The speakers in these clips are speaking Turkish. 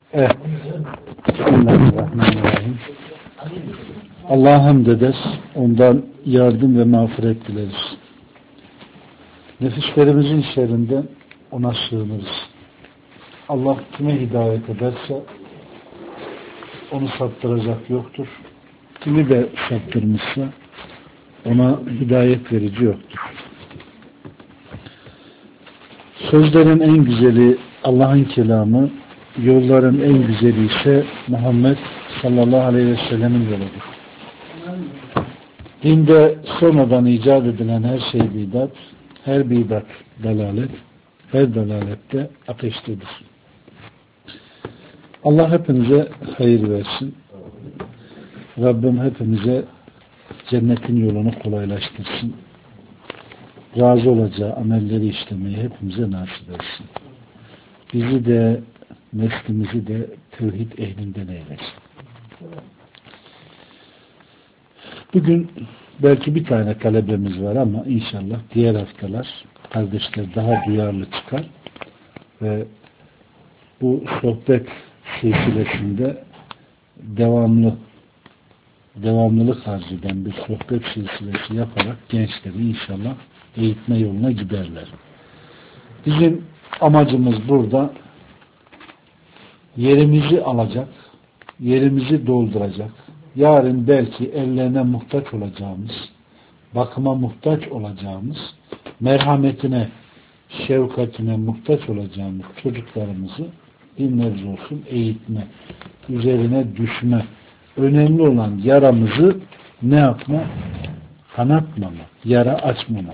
Evet. Bismillahirrahmanirrahim. Allah'a hamd ederiz. Ondan yardım ve mağfiret dileriz. Nefislerimizin şerrinden ona sığınırız. Allah kime hidayet ederse onu saptıracak yoktur. Kimi de saptırmışsa ona hidayet verici yoktur. Sözlerin en güzeli Allah'ın kelamı, yolların en güzeli ise Muhammed sallallahu aleyhi ve sellemin yoludur. Dinde sonradan icat edilen her şey bidat, her bidat dalalet, her dalalette ateştedir. Allah hepinize hayır versin. Rabbim hepimize cennetin yolunu kolaylaştırsın. Razı olacağı amelleri işlemeyi hepimize nasip etsin. Bizi de neslimizi de tevhid ehlinden eylesin. Bugün belki bir tane talebemiz var ama inşallah diğer haftalar kardeşler daha duyarlı çıkar ve bu sohbet silsilesinde devamlılık arz eden bir sohbet silsilesi yaparak gençleri inşallah eğitme yoluna giderler. Bizim amacımız burada yerimizi alacak, yerimizi dolduracak, yarın belki ellerine muhtaç olacağımız, bakıma muhtaç olacağımız, merhametine, şefkatine muhtaç olacağımız çocuklarımızı bir nebze olsun eğitme, üzerine düşme, önemli olan yaramızı ne yapma? Kanatmama, yara açmama.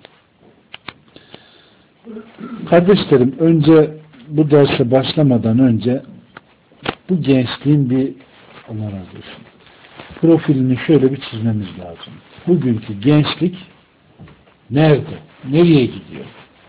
Kardeşlerim, önce bu derse başlamadan önce bu gençliğin bir Allah razı olsun, profilini şöyle bir çizmemiz lazım. Bugünkü gençlik nerede? Nereye gidiyor?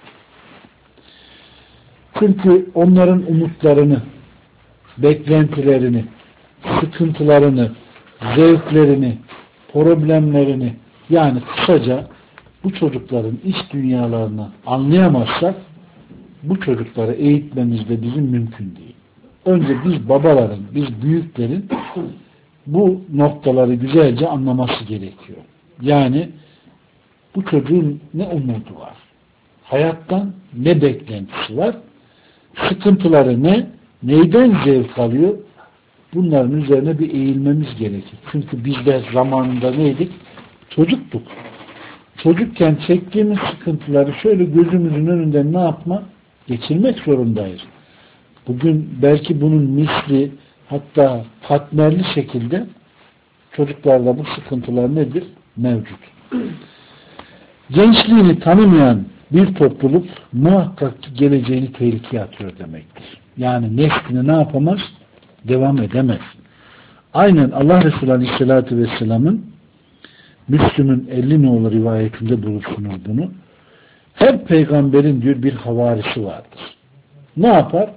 Çünkü onların umutlarını, beklentilerini, sıkıntılarını, zevklerini, problemlerini, yani kısaca bu çocukların iç dünyalarını anlayamazsak bu çocukları eğitmemiz de bizim mümkün değil. Önce biz babaların, biz büyüklerin bu noktaları güzelce anlaması gerekiyor. Yani bu çocuğun ne umudu var? Hayattan ne beklentisi var? Sıkıntıları ne? Neyden zevk alıyor? Bunların üzerine bir eğilmemiz gerekir. Çünkü bizler zamanında neydik? Çocuktuk. Çocukken çektiğimiz sıkıntıları şöyle gözümüzün önünden ne yapma? Geçirmek zorundayız. Bugün belki bunun misli, hatta katmerli şekilde çocuklarda bu sıkıntılar nedir? Mevcut. Gençliğini tanımayan bir topluluk muhakkak ki geleceğini tehlikeye atıyor demektir. Yani neslini ne yapamaz? Devam edemez. Aynen Allah Resulü Aleyhisselatü Vesselam'ın Müslüm'ün 50 nolu rivayetinde bulursunuz bunu. Her peygamberin diyor bir havarisi vardır. Ne yapar?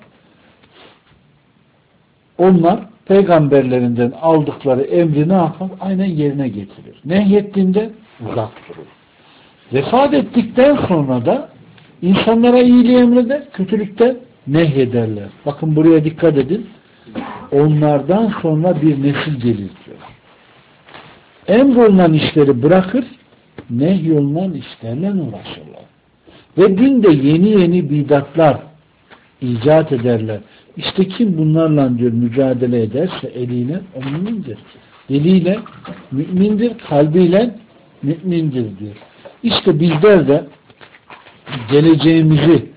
Onlar peygamberlerinden aldıkları emri ne yapar? Aynen yerine getirir. Nehyettiğinde uzak durur. Vefat ettikten sonra da insanlara iyiliği emreder, kötülükten nehyederler. Bakın buraya dikkat edin. Onlardan sonra bir nesil gelir diyor. Emrolunan işleri bırakır, nehyolunan işlerle uğraşırlar. Ve dinde yeni bidatlar icat ederler. İşte kim bunlarla diyor mücadele ederse eliyle o mümindir. Diliyle mümindir, kalbiyle mümindir diyor. İşte bizler de geleceğimizi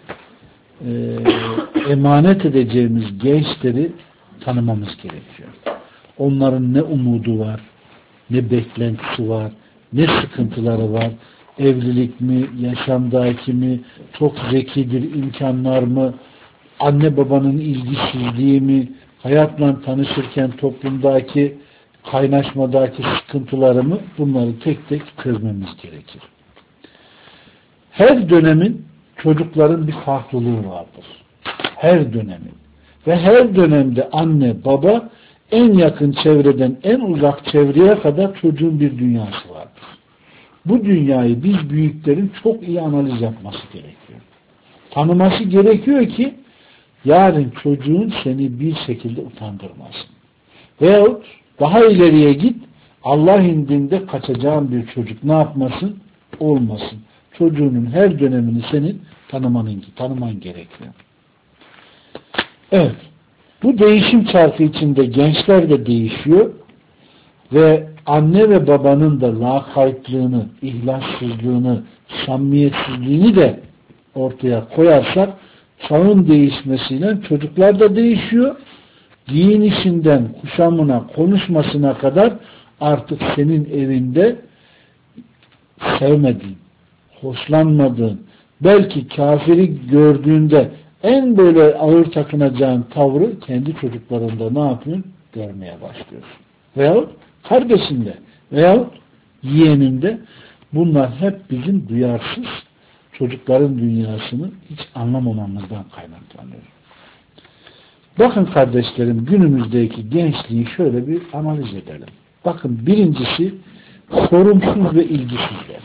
emanet edeceğimiz gençleri tanımamız gerekiyor. Onların ne umudu var, ne beklentisi var, ne sıkıntıları var, evlilik mi, yaşamdaki mi, çok zekidir, imkanlar mı, anne babanın ilgisizliği mi, hayatla tanışırken toplumdaki kaynaşmadaki sıkıntıları mı, bunları tek tek çözmemiz gerekir. Her dönemin çocukların bir farklılığı vardır. Her dönemin. Ve her dönemde anne, baba en yakın çevreden en uzak çevreye kadar çocuğun bir dünyası vardır. Bu dünyayı biz büyüklerin çok iyi analiz yapması gerekiyor. Tanıması gerekiyor ki yarın çocuğun seni bir şekilde utandırmasın. Veyahut daha ileriye git, Allah indinde kaçacağın bir çocuk ne yapmasın? Olmasın. Çocuğunun her dönemini senin tanıman gerekiyor. Evet. Bu değişim çarkı içinde gençler de değişiyor ve anne ve babanın da lakaytlığını, ihlassızlığını, samimiyetsizliğini de ortaya koyarsak çağın değişmesiyle çocuklar da değişiyor. Giyinişinden, kuşamına, konuşmasına kadar artık senin evinde sevmediğin, hoşlanmadığın, belki kafiri gördüğünde en böyle ağır takınacağın tavrı kendi çocuklarında ne yapıyorsun? Görmeye başlıyorsun. Veyahut kardeşinde veyahut yeğeninde. Bunlar hep bizim duyarsız çocukların dünyasını hiç anlamamamızdan kaynaklanıyor. Bakın kardeşlerim, günümüzdeki gençliği şöyle bir analiz edelim. Bakın, birincisi sorumsuz ve ilgisizler.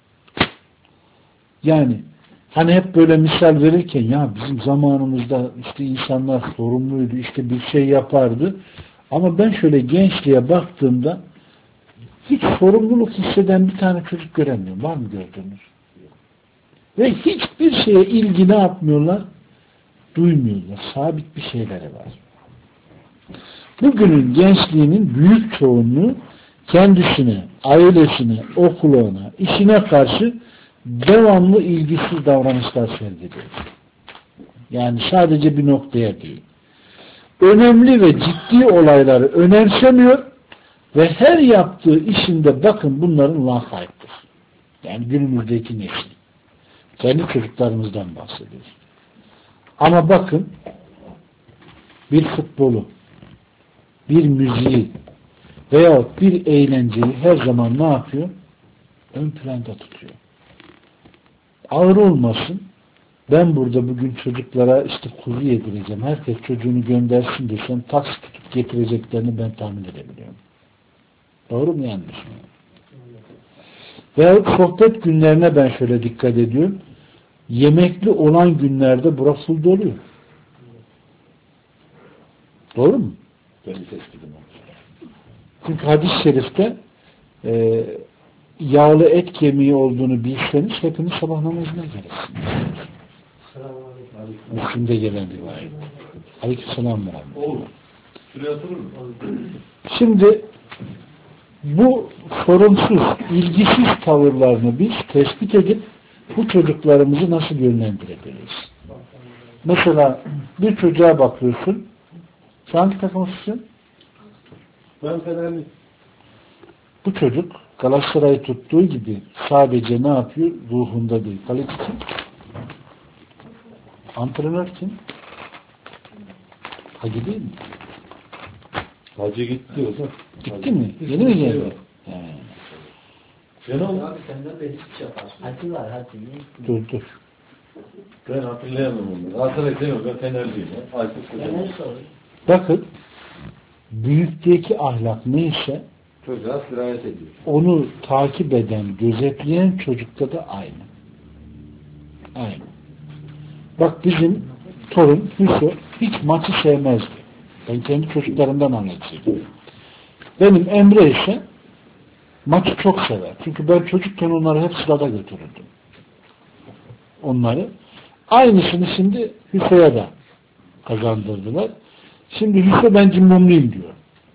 Yani hani hep böyle misal verirken ya bizim zamanımızda işte insanlar sorumluydu, işte bir şey yapardı. Ama ben şöyle gençliğe baktığımda hiç sorumluluk hisseden bir tane çocuk göremiyorum. Var mı gördüğünüz? Ve hiçbir şeye ilgi ne yapmıyorlar? Duymuyorlar. Sabit bir şeyleri var. Bugünün gençliğinin büyük çoğunluğu kendisine, ailesine, okuluna, işine karşı devamlı ilgisiz davranışlar sergiliyor. Yani sadece bir noktaya değil. Önemli ve ciddi olayları önemsemiyor ve her yaptığı işinde bakın bunların lakayttır. Yani günümüzdeki nesil. Kendi çocuklarımızdan bahsediyoruz. Ama bakın bir futbolu, bir müziği veyahut bir eğlenceyi her zaman ne yapıyor? Ön planda tutuyor. Ağır olmasın. Ben burada bugün çocuklara işte kuzu yedireceğim. Herkes çocuğunu göndersin desem taksi tutup getireceklerini ben tahmin edebiliyorum. Doğru mu, yanlış mı? Veyahut sohbet günlerine ben şöyle dikkat ediyorum. Yemekli olan günlerde bura full doluyor. Doğru mu? Ben tespitim olmuş. Çünkü hadis-i şerifte yağlı et kemiği olduğunu bilseniz hepiniz sabah namazına gelirsiniz. Müslim'de gelen rivayet. Aleykümselam. Olur. Şuraya oturur mu? Şimdi bu sorumsuz, ilgisiz tavırlarını biz tespit edip bu çocuklarımızı nasıl yönlendirebiliriz? Mesela bir çocuğa bakıyorsun. Sen hangi takımlısın? Ben Fenerli. Bu çocuk Galatasaray'ı tuttuğu gibi sadece ne yapıyor? Ruhunda değil. Kaleci kim? Antrenör kim? Hacı değil mi? Hacı gitti o da. Gitti mi? Yeni mi geldi? Abi senden beri hiç şey yapar. Hacı var, hacı. Dur. Ben hatırlayamam onu. Hatırlayamam demiyorum. Ben Fenerliyim. Fener soruyor. Bakın, büyükteki ahlak neyse çocuğa sirayet ediyor. Onu takip eden, gözetleyen çocukta da aynı. Aynı. Bak bizim torun Hüso hiç maçı sevmezdi. Ben kendi çocuklarımdan anlatayım. Benim Emre ise maçı çok sever. Çünkü ben çocukken onları hep sırada götürürdüm. Onları. Aynısını şimdi Hüso'ya da kazandırdılar. Şimdi Hüso ben cimbomluyum diyor.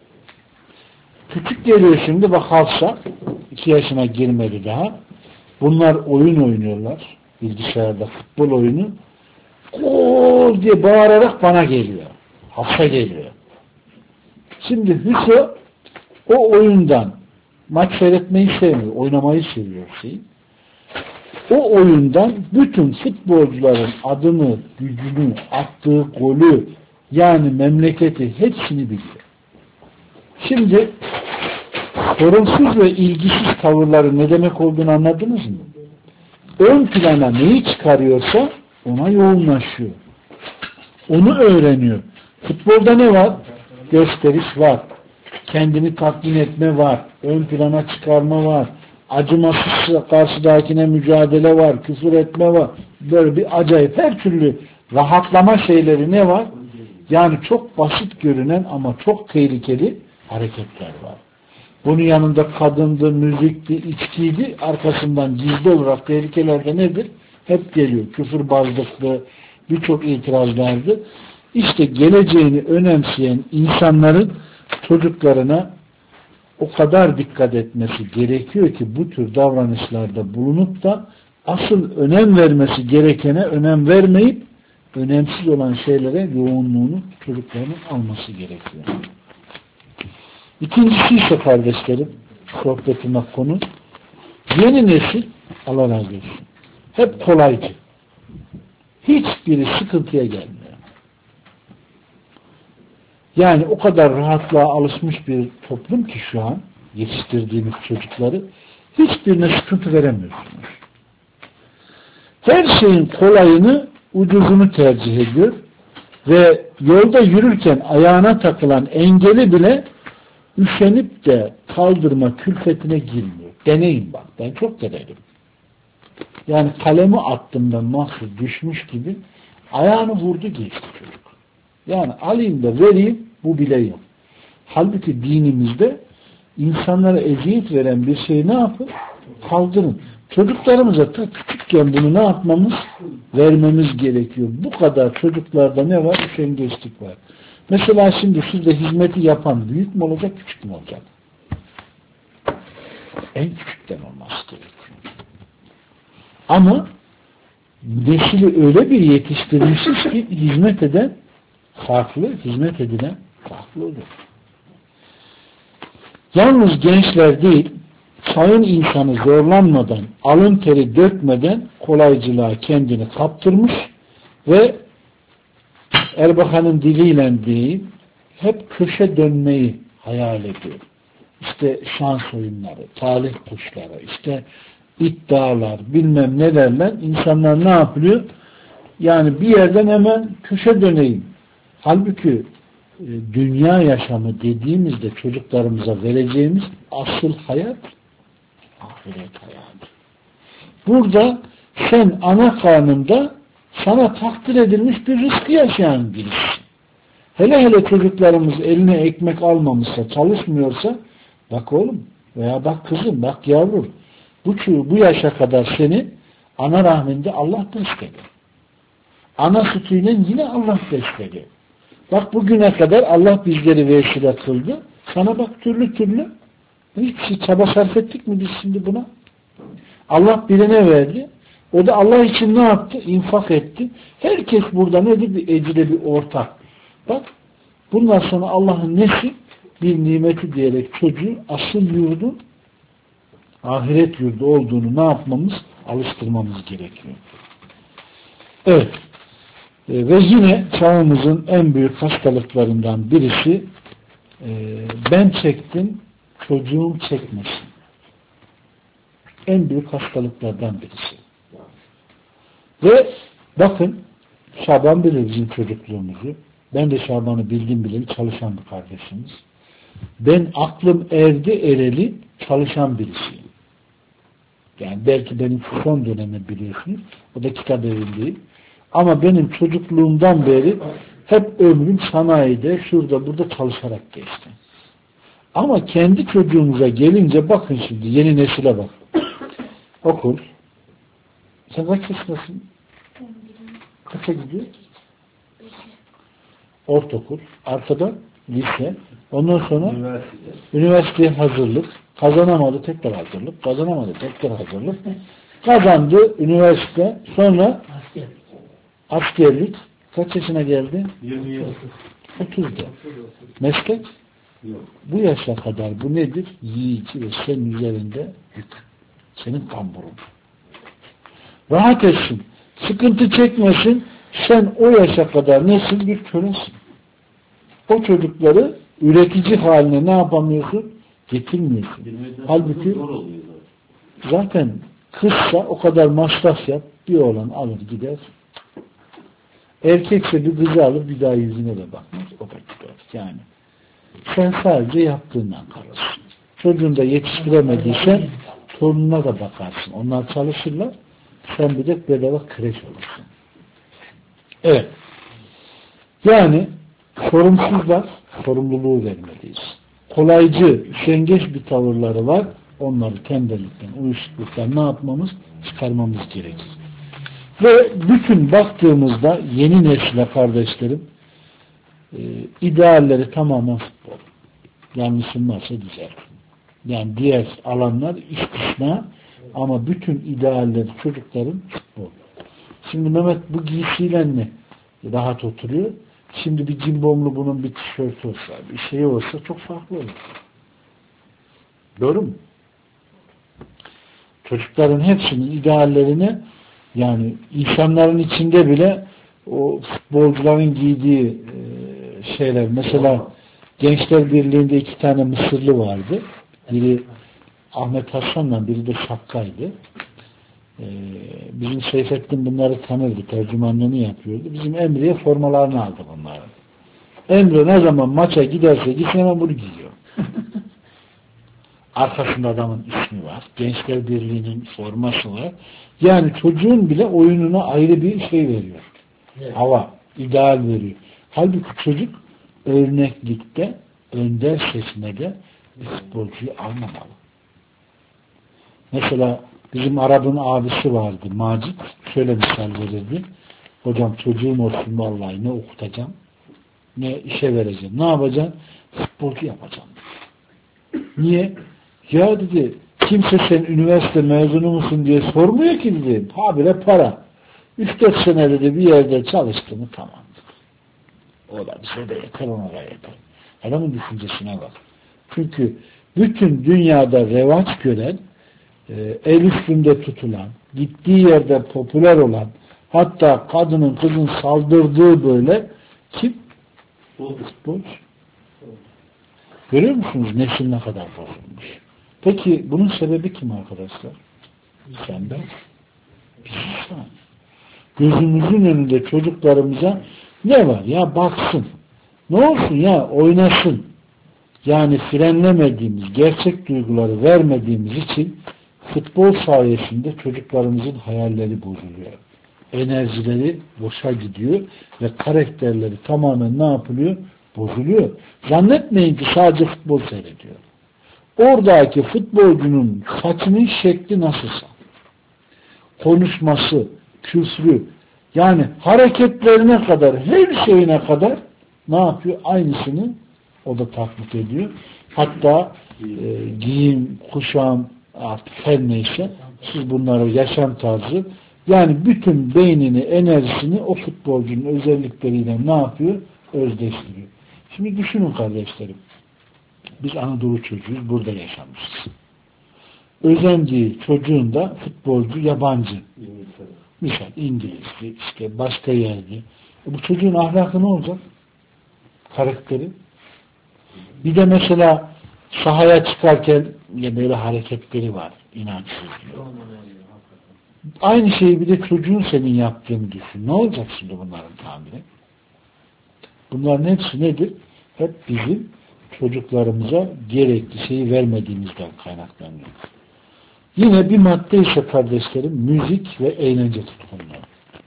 Küçük geliyor şimdi, bak Hafsa 2 yaşına girmedi daha. Bunlar oyun oynuyorlar. Bilgisayarda futbol oyunu. Gol diye bağırarak bana geliyor. Hafsa geliyor. Şimdi Hüso o oyundan maç seyretmeyi sevmiyor. Oynamayı seviyor. O oyundan bütün futbolcuların adını, gücünü, attığı golü, yani memleketi hepsini biliyor. Şimdi sorumsuz ve ilgisiz tavırları ne demek olduğunu anladınız mı? Ön plana neyi çıkarıyorsa ona yoğunlaşıyor. Onu öğreniyor. Futbolda ne var? Gösteriş var. Kendini tatmin etme var. Ön plana çıkarma var. Acımasız karşıdakine mücadele var. Küfür etme var. Böyle bir acayip her türlü rahatlama şeyleri ne var? Yani çok basit görünen ama çok tehlikeli hareketler var. Bunun yanında kadındı, müzikti, içkiydi. Arkasından gizli olarak tehlikeler de nedir? Hep geliyor. Küfürbazlıklı, birçok itirazlardı. İşte geleceğini önemseyen insanların çocuklarına o kadar dikkat etmesi gerekiyor ki bu tür davranışlarda bulunup da asıl önem vermesi gerekene önem vermeyip önemsiz olan şeylere yoğunluğunu çocukların alması gerekiyor. İkincisi ise kardeşlerim, sohbetime konu, yeni nesil, Allah razı olsun, hep kolaycı. Hiçbiri sıkıntıya gelmiyor. Yani o kadar rahatlığa alışmış bir toplum ki şu an yetiştirdiğimiz çocukları hiçbirine sıkıntı veremiyorsunuz. Her şeyin kolayını, ucuzunu tercih ediyor ve yolda yürürken ayağına takılan engeli bile üşenip de kaldırma külfetine girmiyor. Deneyin bak. Ben çok denedim. Yani kalemi attığımda mahsus düşmüş gibi ayağını vurdu geçti çocuk. Yani alayım da vereyim bu bile yok. Halbuki dinimizde insanlara eziyet veren bir şeyi ne yapın? Kaldırın. Çocuklarımıza ta küçükken bunu ne yapmamız? Vermemiz gerekiyor. Bu kadar çocuklarda ne var? Üşengeçlik var. Mesela şimdi sizde hizmeti yapan büyük mü olacak, küçük mü olacak? En küçükten olması gerekiyor. Ama nesili öyle bir yetiştirmişiz ki hizmet eden farklı, hizmet edilen farklı olur. Yalnız gençler değil, çağın insanı zorlanmadan, alın teri dökmeden kolaycılığa kendini kaptırmış ve Erbakan'ın diliyle değil, hep köşe dönmeyi hayal ediyor. İşte şans oyunları, talih kuşları, işte iddialar, bilmem nelerle insanlar ne yapıyor? Yani bir yerden hemen köşe döneyim. Halbuki dünya yaşamı dediğimizde çocuklarımıza vereceğimiz asıl hayat ahiret hayatı. Burada sen ana karnında sana takdir edilmiş bir rızkı yaşayan birisin. Hele hele çocuklarımız eline ekmek almamışsa, çalışmıyorsa bak oğlum veya bak kızım, bak yavrum bu yaşa kadar seni ana rahminde Allah besledi. Ana sütüyle yine Allah besledi. Bak bugüne kadar Allah bizleri vesile kıldı. Sana bak türlü türlü hiçbir şey çaba sarf ettik mi biz şimdi buna? Allah birine verdi. O da Allah için ne yaptı? İnfak etti. Herkes burada nedir? Bir ecre, bir ortak. Bak bundan sonra Allah'ın nesi? Bir nimeti diyerek çocuğu asıl yurdu ahiret yurdu olduğunu ne yapmamız? Alıştırmamız gerekiyor. Evet. Ve yine çağımızın en büyük hastalıklarından birisi ben çektim, çocuğum çekmesin. En büyük hastalıklardan birisi. Ve bakın Şaban bilir bizim çocukluğumuzu. Ben de Şaban'ı bildim bileli çalışan bir kardeşimiz. Ben aklım erdi ereli çalışan birisiyim. Yani belki benim son dönemi biliyorsunuz. O da kitap evindeyim. Ama benim çocukluğumdan beri hep ömrüm sanayide, şurada, burada çalışarak geçti. Ama kendi çocuğumuza gelince bakın şimdi yeni nesile bak. Okul. Sen kaç yaşındasın? Kaça gidiyor? Ortaokul. Arkada lise. Ondan sonra üniversiteye hazırlık. Kazanamadı tekrar hazırlık. Kazanamadı tekrar hazırlık. Kazandı üniversite. Sonra askerlik. Kaç yaşına geldi? 27. 30'da. Meslek? Yok. Bu yaşa kadar bu nedir? Yiyici ve senin üzerinde yük. Senin kamburun. Rahat etsin. Sıkıntı çekmesin. Sen o yaşa kadar nesin? Bir kölesin. O çocukları üretici haline ne yapamıyorsun? Getirmiyorsun. Halbuki zaten kızsa o kadar masraf yap, bir oğlan alır gider. Erkekse bir kızı alır, bir daha yüzüne de bakmaz. O da gider. Yani sen sadece yaptığından kalırsın. Çocuğunu da yetiştiremediysen torununa da bakarsın. Onlar çalışırlar. Sen bir de bedava kreş olursun. Evet. Yani sorumsuzlar, sorumluluğu vermeliyiz. Kolaycı, üşengeç bir tavırları var. Onları tembellikten, uyuşukluktan ne yapmamız? Çıkarmamız gerekir. Ve bütün baktığımızda yeni nesile kardeşlerim idealleri tamamen futbol. Yanlışım varsa düzelt. Yani diğer alanlar istisna ama bütün idealleri çocukların futbol. Şimdi Mehmet bu giysiyle ne? Rahat oturuyor. Şimdi bir cimbomlu bunun bir tişörtü olsa, bir şey olsa çok farklı olur. Doğru mu? Çocukların hepsinin ideallerini yani insanların içinde bile o futbolcuların giydiği şeyler mesela Gençler Birliği'nde 2 tane Mısırlı vardı. Biri Ahmet Hasan'la biri de Şakka'ydı. Bizim Seyfettin bunları tanırdı. Tercümanlığını yapıyordu. Bizim Emre'ye formalarını aldı bunları. Emre ne zaman maça giderse gitsin hemen bunu giyiyor. Arkasında adamın ismi var. Gençler Birliği'nin forması var. Yani çocuğun bile oyununa ayrı bir şey veriyor. Evet. Hava, ideal veriyor. Halbuki çocuk örneklikte, önder seçmede bir futbolcuyu almamalı. Mesela bizim Arap'ın abisi vardı, Macit. Şöyle misal verirdi. Hocam çocuğum olsun vallahi ne okutacağım, ne işe vereceğim. Ne yapacağım? Futbolcu yapacağım. Niye? Ya dedi, kimse sen üniversite mezunu musun diye sormuyor ki dedi. Habire para. 3-4 sene dedi bir yerde çalıştı mı tamamdır. O da bize de yeter, ona da yeter. Adamın düşüncesine bak. Çünkü bütün dünyada revaç gören, el üstünde tutulan, gittiği yerde popüler olan, hatta kadının kızın saldırdığı böyle kim? Futbolcu. Görüyor musunuz nesil ne kadar bozulmuş? Peki bunun sebebi kim arkadaşlar? Sen ben. Biz insan. Gözümüzün önünde çocuklarımıza ne var? Ya baksın. Ne olsun ya? Oynasın. Yani frenlemediğimiz, gerçek duyguları vermediğimiz için futbol sayesinde çocuklarımızın hayalleri bozuluyor. Enerjileri boşa gidiyor ve karakterleri tamamen ne yapılıyor? Bozuluyor. Zannetmeyin ki sadece futbol seyrediyor. Oradaki futbolcunun saçının şekli nasılsa, konuşması, küfrü, yani hareketlerine kadar, her şeyine kadar ne yapıyor? Aynısını o da taklit ediyor. Hatta giyim, kuşam artık her neyse siz bunları yaşam tarzı yani bütün beynini, enerjisini o futbolcunun özellikleriyle ne yapıyor? Özdeştiriyor. Şimdi düşünün kardeşlerim. Biz Anadolu çocuğuyuz. Burada yaşamışız. Özendiği çocuğun da futbolcu yabancı. Misal İngilizce, işte başka yerde. Bu çocuğun ahlakı ne olacak? Karakteri. Bir de mesela sahaya çıkarken ya böyle hareketleri var. İnançsız diyor. Aynı şeyi bir de çocuğun senin yaptığını düşün. Ne olacak şimdi bunların tamiri? Bunların hepsi nedir? Hep bizim çocuklarımıza gerekli şeyi vermediğimizden kaynaklanıyor. Yine bir madde ise kardeşlerim müzik ve eğlence tutkunluğu.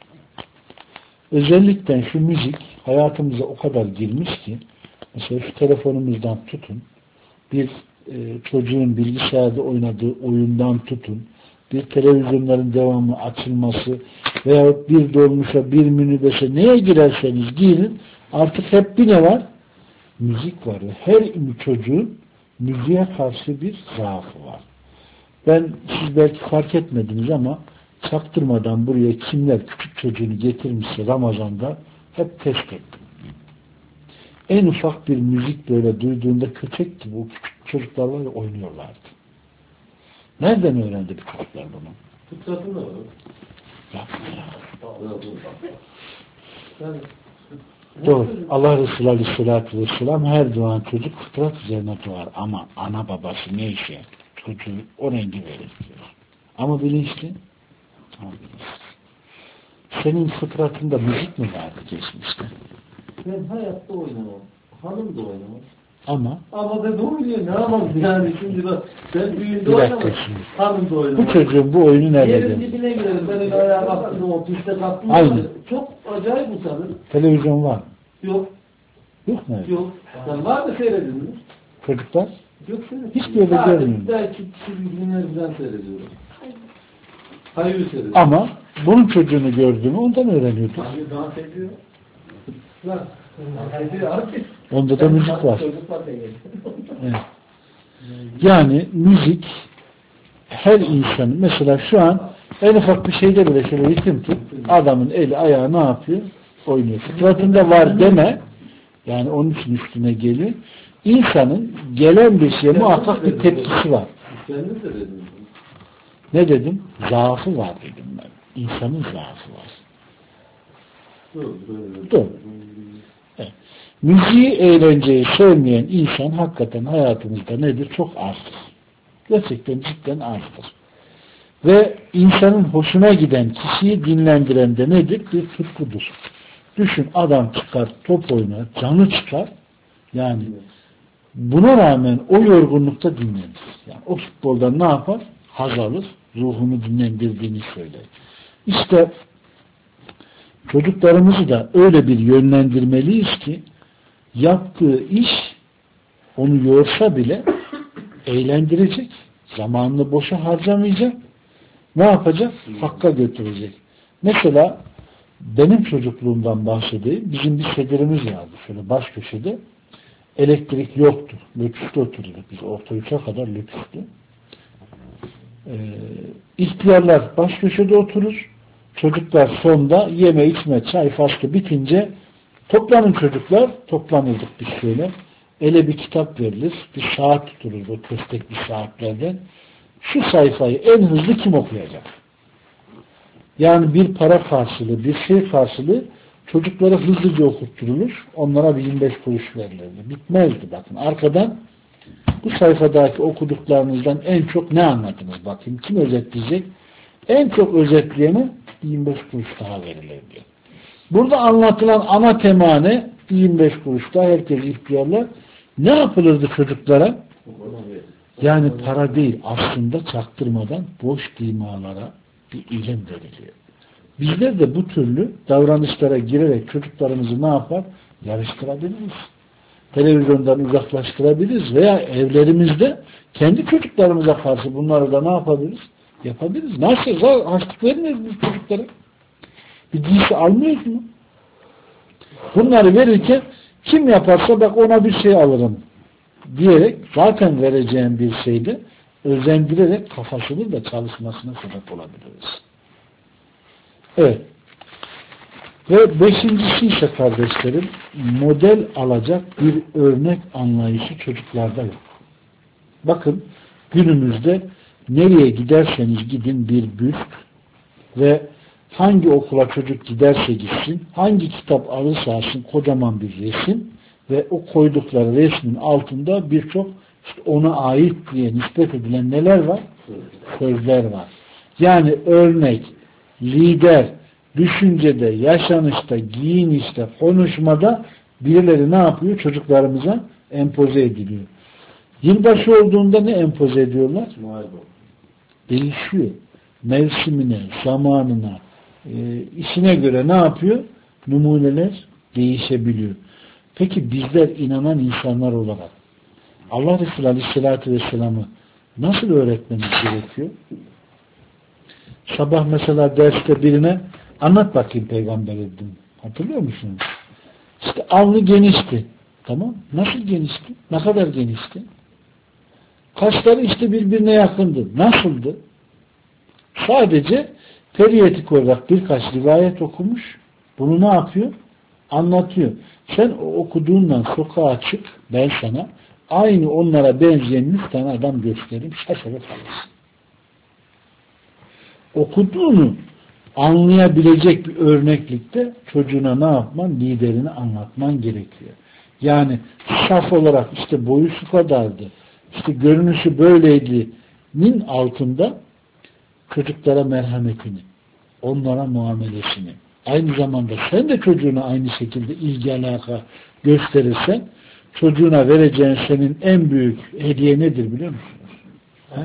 Özellikle şu müzik hayatımıza o kadar girmiş ki mesela şu telefonumuzdan tutun bir çocuğun bilgisayarda oynadığı oyundan tutun bir televizyonların devamlı açılması veyahut bir dolmuşa bir minibüse neye girerseniz girin artık hep bir ne var? Müzik var ve her çocuğun müziğe karşı bir zaafı var. Ben siz belki fark etmediniz ama çaktırmadan buraya kimler küçük çocuğunu getirmişse Ramazan'da hep test ettim. En ufak bir müzik böyle duyduğunda köpek gibi o küçük çocuklar var ya oynuyorlardı. Nereden öğrendi bu çocuklar bunu? Fıtratın da var. Yapma ya. Doğru. Allah Resulü Aleyhisselatü Vesselam her doğan çocuk fıtrat üzerine doğar. Ama ana babası neyse çocuğu o rengi verir diyor. Ama bilinçli. Ama bilinçli. Senin fıtratında müzik mi vardı geçmişte? Ben hayatta oynamam. Hanım da oynamaz. Ama dedi oynuyor. Ne yapalım yani şimdi bak. Ben düğünde Bir dakika oynamadım. şimdi. Hanımda oynadım. Bu çocuğun bu oyunu nerede Yerin görmüş? dibine girelim. Ben öyle ayağa kalktım. O piste kalktım. Aynen. Çok acayip bu tabii. Televizyon var mı? Yok. Yok mu? Yok. Yani var mı seyrediniz? Çocuklar? Yok seyredin. Hiçbir yerde görmüyorum. Belki çizgiler falan seyrediyorum. Hayır seyrediyorum. Ama bunun çocuğunu gördüğümü ondan öğreniyorduk. Abi dans ediyor. Lan. Dans ediyor abi. Onda da müzik var. Çocuklar da geliyor. Evet. Yani müzik her insanın, mesela şu an en ufak bir şeyde bile şöyle ritim tut, adamın eli ayağı ne yapıyor? Oynuyor. Fıtratında var deme, yani onun için üstüne geliyor. İnsanın gelen bir şeye muhakkak bir tepkisi var. Kendin seyredin. Ne dedim? Zaafı var dedim ben. İnsanın zaafı var. Doğru. Evet. Müziği, eğlenceyi sevmeyen insan hakikaten hayatımızda nedir? Çok azdır. Gerçekten cidden azdır. Ve insanın hoşuna giden, kişiyi dinlendiren de nedir? Bir tutkudur. Düşün, adam çıkar, top oynar, canı çıkar. Yani buna rağmen o yorgunlukta dinlenir. Yani o futboldan ne yapar? Haz alır, ruhunu dinlendirdiğini söyler. İşte çocuklarımızı da öyle bir yönlendirmeliyiz ki yaptığı iş onu yorsa bile eğlendirecek, zamanını boşa harcamayacak, ne yapacak? Hakka götürecek. Mesela benim çocukluğumdan bahsedeyim. Bizim bir sedirimiz vardı şöyle baş köşede. Elektrik yoktu. Lüküste oturuyorduk. Biz orta üçe kadar lüküstü. İhtiyarlar baş köşede oturur. Çocuklar sonda yeme içme çay faslı bitince toplanın çocuklar. Toplanırdık biz şöyle. Ele bir kitap verilir. Bir saat tutulur o köstekli saatlerden. Şu sayfayı en hızlı kim okuyacak? Yani bir para karşılığı, bir şey karşılığı çocuklara hızlıca okutturulur. Onlara bir 25 kuruş verilirdi. Bitmezdi bakın. Arkadan bu sayfadaki okuduklarınızdan en çok ne anladınız? Bakın kim özetleyecek? En çok özetleyene 25 kuruş daha verilirdi. Burada anlatılan ana tema ne? 25 kuruş daha herkes ihtiyarlar. Ne yapılırdı çocuklara? Yani para değil. Aslında çaktırmadan boş dimalara bir ilim veriliyor. Bizler de bu türlü davranışlara girerek çocuklarımızı ne yapar? Yarıştırabiliriz. Televizyondan uzaklaştırabiliriz veya evlerimizde kendi çocuklarımıza karşı bunları da ne yapabiliriz? Yapabiliriz. Nasıl? Harçlık vermiyoruz biz çocuklara. Bir giysi almıyoruz mu? Bunları verirken kim yaparsa bak ona bir şey alırım diyerek zaten vereceğim bir şeyde özendirerek kafasını da çalışmasına sebep olabiliriz. Evet. Ve beşincisi ise kardeşlerim model alacak bir örnek anlayışı çocuklarda yok. Bakın günümüzde nereye giderseniz gidin bir büst ve hangi okula çocuk giderse gitsin, hangi kitap alırsa alsın kocaman bir resim ve o koydukları resmin altında birçok işte ona ait diye nispet edilen neler var? Sözler var. Yani örnek, lider, düşüncede, yaşanışta, giyinişte, konuşmada birileri ne yapıyor? Çocuklarımıza empoze ediliyor. Yılbaşı olduğunda ne empoze ediyorlar? Değişiyor. Mevsimine, zamanına, işine göre ne yapıyor? Numuneler değişebiliyor. Peki bizler inanan insanlar olarak Allah Resulü Aleyhisselatü Vesselam'ı nasıl öğretmemiz gerekiyor? Sabah mesela derste birine anlat bakayım peygamber dedim. Hatırlıyor musunuz? İşte alnı genişti. Tamam. Nasıl genişti? Ne kadar genişti? Kaşları işte birbirine yakındı. Nasıldı? Sadece periyetik olarak birkaç rivayet okumuş. Bunu ne yapıyor? Anlatıyor. Sen o okuduğundan sokağa çık, ben sana aynı onlara benzeyen 100 tane adam göstereyim, şaşırıp kalırsın. Okuduğunu anlayabilecek bir örneklikte çocuğuna ne yapman? Liderini anlatman gerekiyor. Yani saf olarak işte boyu şu kadardı, işte görünüşü böyleydi'nin altında çocuklara merhametini, onlara muamelesini, aynı zamanda sen de çocuğuna aynı şekilde ilgi alaka gösterirsen çocuğuna vereceğin senin en büyük hediye nedir biliyor musunuz? He?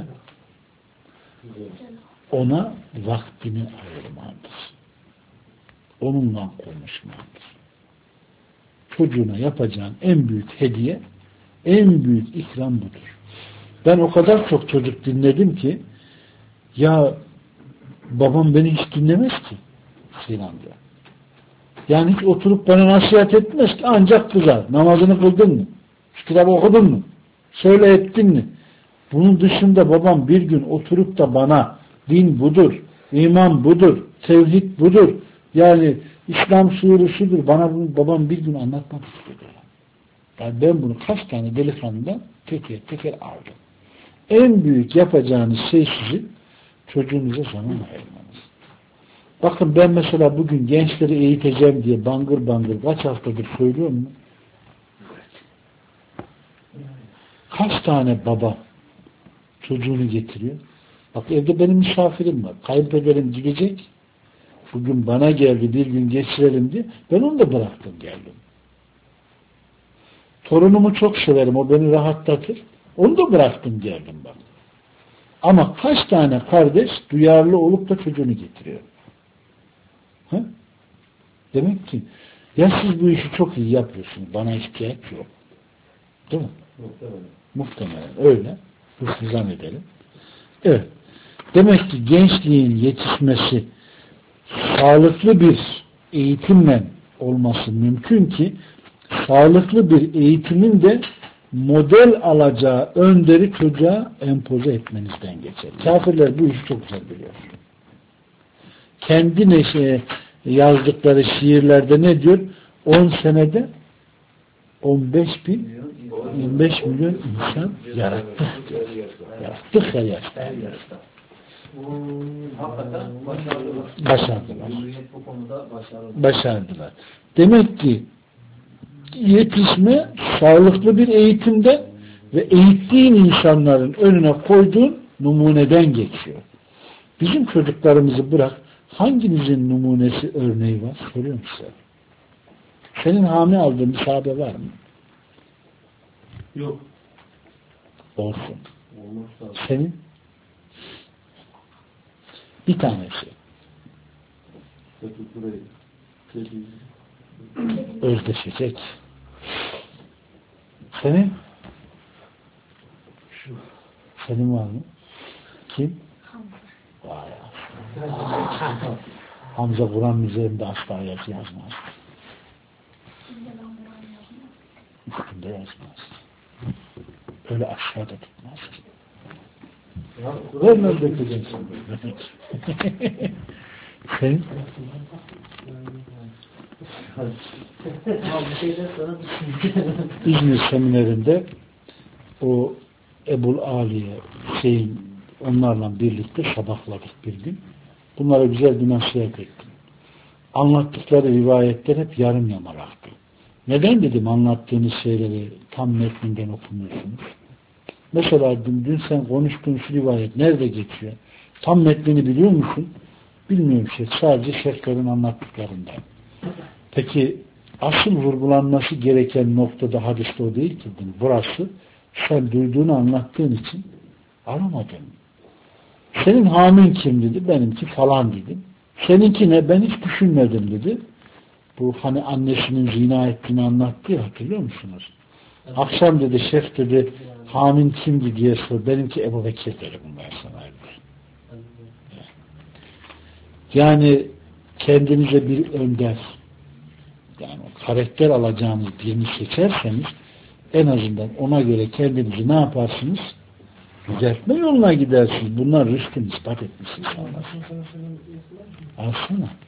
Ona vaktini ayırmandır. Onunla konuşmandır. Çocuğuna yapacağın en büyük hediye, en büyük ikram budur. Ben o kadar çok çocuk dinledim ki ya babam beni hiç dinlemez ki Hüseyin amca. Yani hiç oturup bana nasihat etmez ki ancak kızar. Namazını kıldın mı? Şu kitabı okudun mu? Şöyle ettin mi? Bunun dışında babam bir gün oturup da bana din budur, iman budur, tevhid budur. Yani İslam şuuru şudur. Bana bunu babam bir gün anlatmak istedi. Yani ben bunu kaç tane delikanlıdan teker teker aldım. En büyük yapacağınız şey sizin çocuğunuza zaman ayırmanız. Bakın ben mesela bugün gençleri eğiteceğim diye bangır bangır kaç haftadır söylüyor mu? Kaç tane baba çocuğunu getiriyor? Bak evde benim misafirim var. Kayınpederim gidecek. Bugün bana geldi bir gün geçirelim diye. Ben onu da bıraktım geldim. Torunumu çok severim. O beni rahatlatır. Onu da bıraktım geldim bak. Ama kaç tane kardeş duyarlı olup da çocuğunu getiriyor? Ha? Demek ki ya siz bu işi çok iyi yapıyorsunuz. Bana ihtiyaç yok. Değil mi? Muhtemelen öyle. Hıfzan edelim. Evet. Demek ki gençliğin yetişmesi sağlıklı bir eğitimle olması mümkün ki sağlıklı bir eğitimin de model alacağı önderi çocuğa empoze etmenizden geçer. Kafirler bu işi çok güzel biliyor. Kendi neşeye yazdıkları şiirlerde ne diyor? 10 senede 15 milyon insan yarattık diyor. Yarattık her yaşta. Hakikaten Başardılar. bu konuda Başardılar. Demek ki yetişme sağlıklı bir eğitimde ve eğittiğin insanların önüne koyduğun numuneden geçiyor. Bizim çocuklarımızı bırak, hanginizin numunesi örneği var? Soruyorum size. Senin hami aldığın bir sahabe var mı? Yok. Olsun. Olmazsa. Senin? Bir tanesi. Özdeşecek. Senin? Şu. Senin var mı? Kim? Hamza. Vay ya. Hamza Kur'an üzerinde asla yazı yazmaz. Şimdi ben Kur'an yazmam. Üstünde yazmaz. Öyle aşağıda tutmaz ki. Vermez dökeceksin. Sen? İzmir seminerinde o Ebul Aliye, Hüseyin onlarla birlikte sabahladık bir gün. Bunlara güzel bir nasihat ettim. Anlattıkları rivayetler hep yarım yamalaktı. Neden dedim anlattığınız şeyleri tam metninden okumuyorsunuz? Mesela dün sen konuştuğun şu rivayet nerede geçiyor? Tam metnini biliyor musun? Bilmiyorum sadece şeyhlerin anlattıklarından. Peki asıl vurgulanması gereken noktada hadiste o değil ki. Burası sen duyduğunu anlattığın için aramadın. Senin hamin kim dedi? Benimki falan dedim. Seninki ne? Ben hiç düşünmedim dedi. Bu hani annesinin zina ettiğini anlattı ya, hatırlıyor musunuz? Evet. Akşam dedi şeyh dedi hamin kimdi diye sor. Benimki Ebu Bekir dedi bunlar sana. Yani kendinize bir önder, yani karakter alacağınız birini seçerseniz en azından ona göre kendinizi ne yaparsınız? Düzeltme yoluna gidersiniz. Bunlar rüştünü ispat etmiş insanlar. Alsana.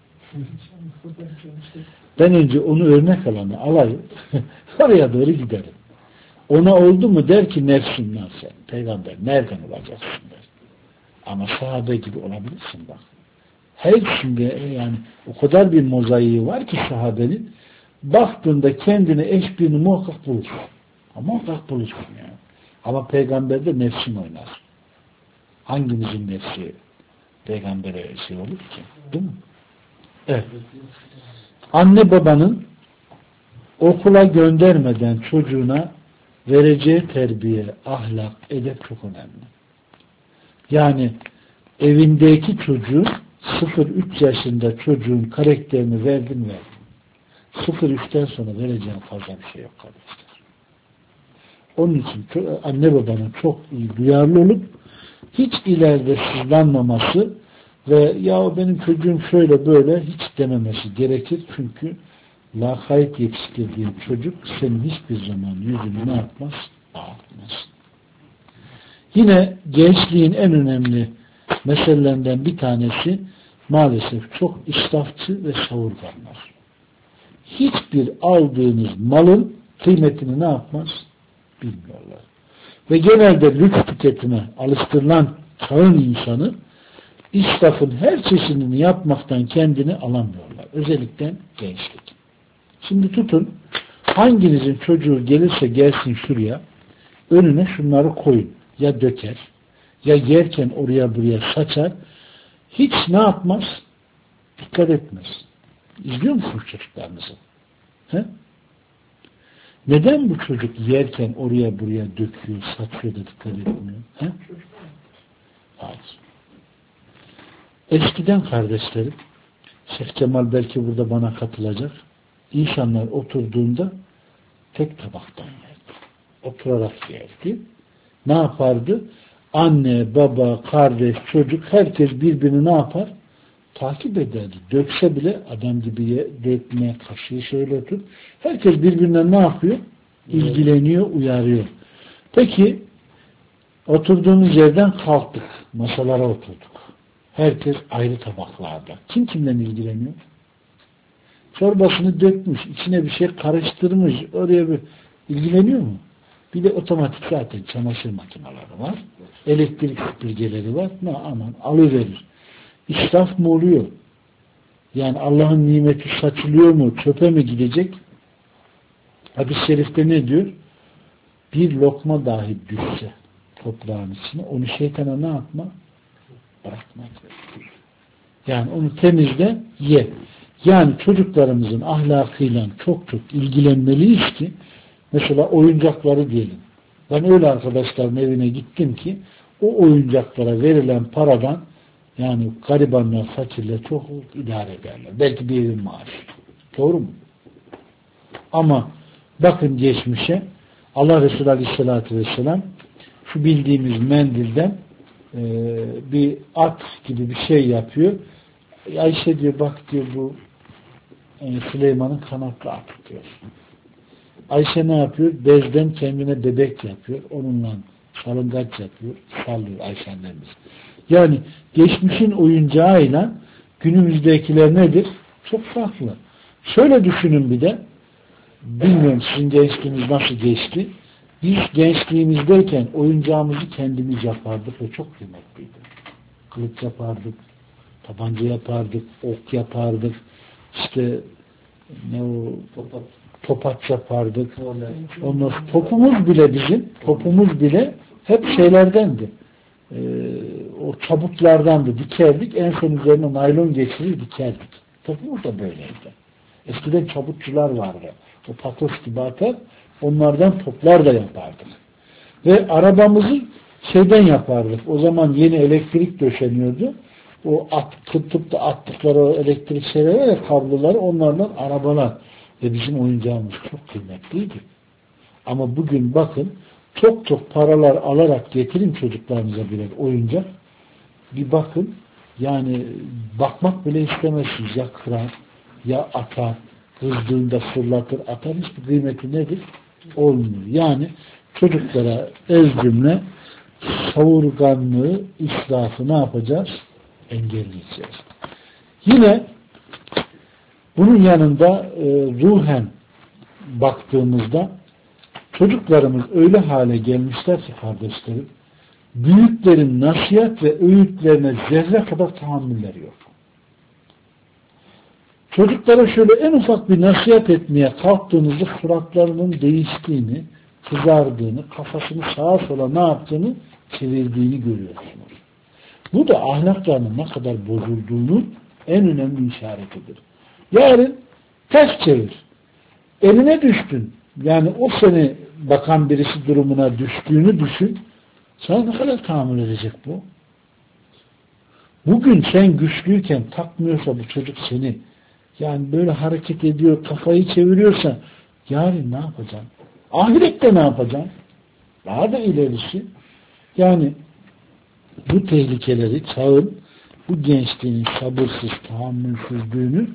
Ben önce onu örnek alanı alayım. Oraya doğru giderim. Ona oldu mu der ki nefsimden sen. Peygamber nereden olacaksın der. Ama sahabe gibi olabilirsin bak. Hepsinde yani o kadar bir mozaiği var ki sahabenin, baktığında kendine eş birini muhakkak bulursun. Muhakkak bulursun yani. Ama peygamberde nefsin oynar. Hangimizin nefsi peygambere şey olur ki? Değil mi? Evet. Anne babanın okula göndermeden çocuğuna vereceği terbiye, ahlak, edep çok önemli. Yani evindeki çocuğun 0-3 yaşında çocuğun karakterini verdin. 0-3'ten sonra vereceğin fazla bir şey yok kardeşler. Onun için anne babanın çok iyi duyarlı olup hiç ileride sızlanmaması ve ya benim çocuğum şöyle böyle hiç dememesi gerekir. Çünkü lakayt yetiştirdiğin çocuk senin hiçbir zaman yüzünü ne yapmaz? Ağartmaz. Yine gençliğin en önemli meselelerinden bir tanesi maalesef çok israfçı ve savurganlar. Hiçbir aldığınız malın kıymetini ne yapmaz? Bilmiyorlar. Ve genelde lüks tüketime alıştırılan çağın insanı israfın her çeşidini yapmaktan kendini alamıyorlar. Özellikle gençlik. Şimdi tutun, hanginizin çocuğu gelirse gelsin şuraya, önüne şunları koyun. Ya döker, ya yerken oraya buraya saçar, hiç ne yapmaz? Dikkat etmez. İzliyor musunuz çocuklarınızı? He? Neden bu çocuk yerken oraya buraya döküyor, saçıyor da dikkat etmiyor? He? Hayır. Eskiden kardeşlerim, Şeyh Cemal belki burada bana katılacak, İnsanlar oturduğunda tek tabaktan yerdi. Oturarak yerdi. Ne yapardı? Anne, baba, kardeş, çocuk herkes birbirini ne yapar? Takip ederdi. Dökse bile adam gibi dökme, kaşığı şöyle tut. Herkes birbirinden ne yapıyor? İlgileniyor, uyarıyor. Peki oturduğumuz yerden kalktık. Masalara oturduk. Herkes ayrı tabaklarda. Kim kimden ilgileniyor? Çorbasını dökmüş, içine bir şey karıştırmış, oraya bir ilgileniyor mu? Bir de otomatik zaten çamaşır makineleri var. Elektrik süpürgeleri var. Aman alıverir. İsraf mı oluyor? Yani Allah'ın nimeti saçılıyor mu? Çöpe mi gidecek? Hadis-i şerifte ne diyor? Bir lokma dahi düşse toprağın içine onu şeytana ne yapma? Bırakmak. Yani onu temizle, ye. Yani çocuklarımızın ahlakıyla çok ilgilenmeliyiz ki mesela oyuncakları diyelim. Ben öyle arkadaşların evine gittim ki o oyuncaklara verilen paradan yani garibanlar, fakirler çok idare ederler. Belki bir evin maaşı. Doğru mu? Ama bakın geçmişe Allah Resulü Aleyhisselatü Vesselam şu bildiğimiz mendilden bir at gibi bir şey yapıyor. Ayşe diyor bak diyor bu Süleyman'ın kanatlı atı diyor. Ayşe ne yapıyor? Bezden kendine bebek yapıyor. Onunla salıngaç yapıyor. Sallıyor Ayşe annemiz. Yani geçmişin oyuncağıyla günümüzdekiler nedir? Çok farklı. Şöyle düşünün bir de bilmiyorum sizin gençliğiniz nasıl geçti. Biz gençliğimizdeyken oyuncağımızı kendimiz yapardık ve çok kıymetliydi. Kılıç yapardık, tabanca yapardık, ok yapardık, işte ne o topaç yapardık. Ondan topumuz bile hep şeylerdendi. O çabuklardandı. Dikerdik. En son üzerine naylon geçirir dikerdik. Topumuz da böyleydi. Eskiden çabukçular vardı. O patos gibi atar. Onlardan toplar da yapardık. Ve arabamızı şeyden yapardık. O zaman yeni elektrik döşeniyordu. O tutup da attıkları o elektrik şeyleri ve kabloları onlardan arabalar. Ve bizim oyuncağımız çok kıymetliydi. Ama bugün bakın çok paralar alarak getirin çocuklarınıza birer oyuncak. Bir bakın yani bakmak bile istemezsiniz. Ya kırar, ya atar, kızdığında fırlatır, atar. Hiçbir kıymeti nedir? Olmuyor. Yani çocuklara ez cümle savurganlığı, israfı ne yapacağız? Engelleyeceğiz. Yine bunun yanında ruhen baktığımızda çocuklarımız öyle hale gelmişler ki kardeşlerim, büyüklerin nasihat ve öğütlerine zerre kadar tahammülleri yok. Çocuklara şöyle en ufak bir nasihat etmeye kalktığınızda suratlarının değiştiğini, kızardığını, kafasını sağa sola ne yaptığını çevirdiğini görüyorsunuz. Bu da ahlaklarının ne kadar bozulduğunun en önemli işaretidir. Yarın ters çevir. Eline düştün. Yani o seni bakan birisi durumuna düştüğünü düşün. Sana ne kadar tahammül edecek bu? Bugün sen güçlüyken takmıyorsa bu çocuk seni, yani böyle hareket ediyor, kafayı çeviriyorsa yarın ne yapacaksın? Ahirette ne yapacaksın? Daha da ilerisi. Yani bu tehlikeleri çağın, bu gençliğin sabırsız, tahammülsüzlüğünü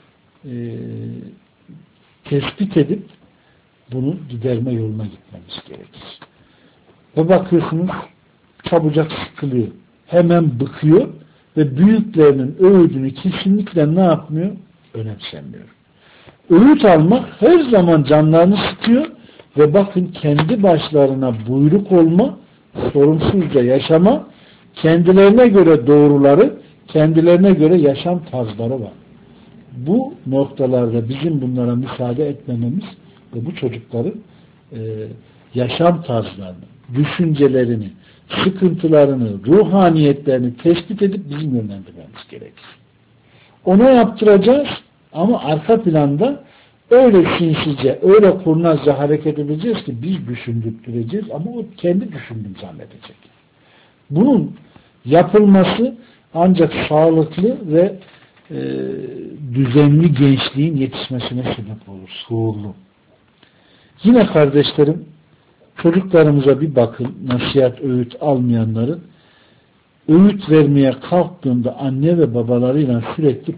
tespit edip bunu giderme yoluna gitmemiz gerekir. Ve bakıyorsunuz çabucak sıkılıyor. Hemen bıkıyor ve büyüklerinin öğüdünü kesinlikle ne yapmıyor? Önemsemiyor. Öğüt almak her zaman canlarını sıkıyor ve bakın kendi başlarına buyruk olma, sorumsuzca yaşama, kendilerine göre doğruları, kendilerine göre yaşam tarzları var. Bu noktalarda bizim bunlara müsaade etmememiz ve bu çocukların yaşam tarzlarını, düşüncelerini, sıkıntılarını, ruhaniyetlerini tespit edip bizim yönlendirmemiz gerekir. Ona yaptıracağız ama arka planda öyle sinsice, öyle kurnazca hareket edeceğiz ki biz düşündürteceğiz ama o kendi düşündüğünü zannedecek. Bunun yapılması ancak sağlıklı ve düzenli gençliğin yetişmesine sebep olur. Şuurlu. Yine kardeşlerim, çocuklarımıza bir bakın, nasihat, öğüt almayanların öğüt vermeye kalktığında anne ve babalarıyla sürekli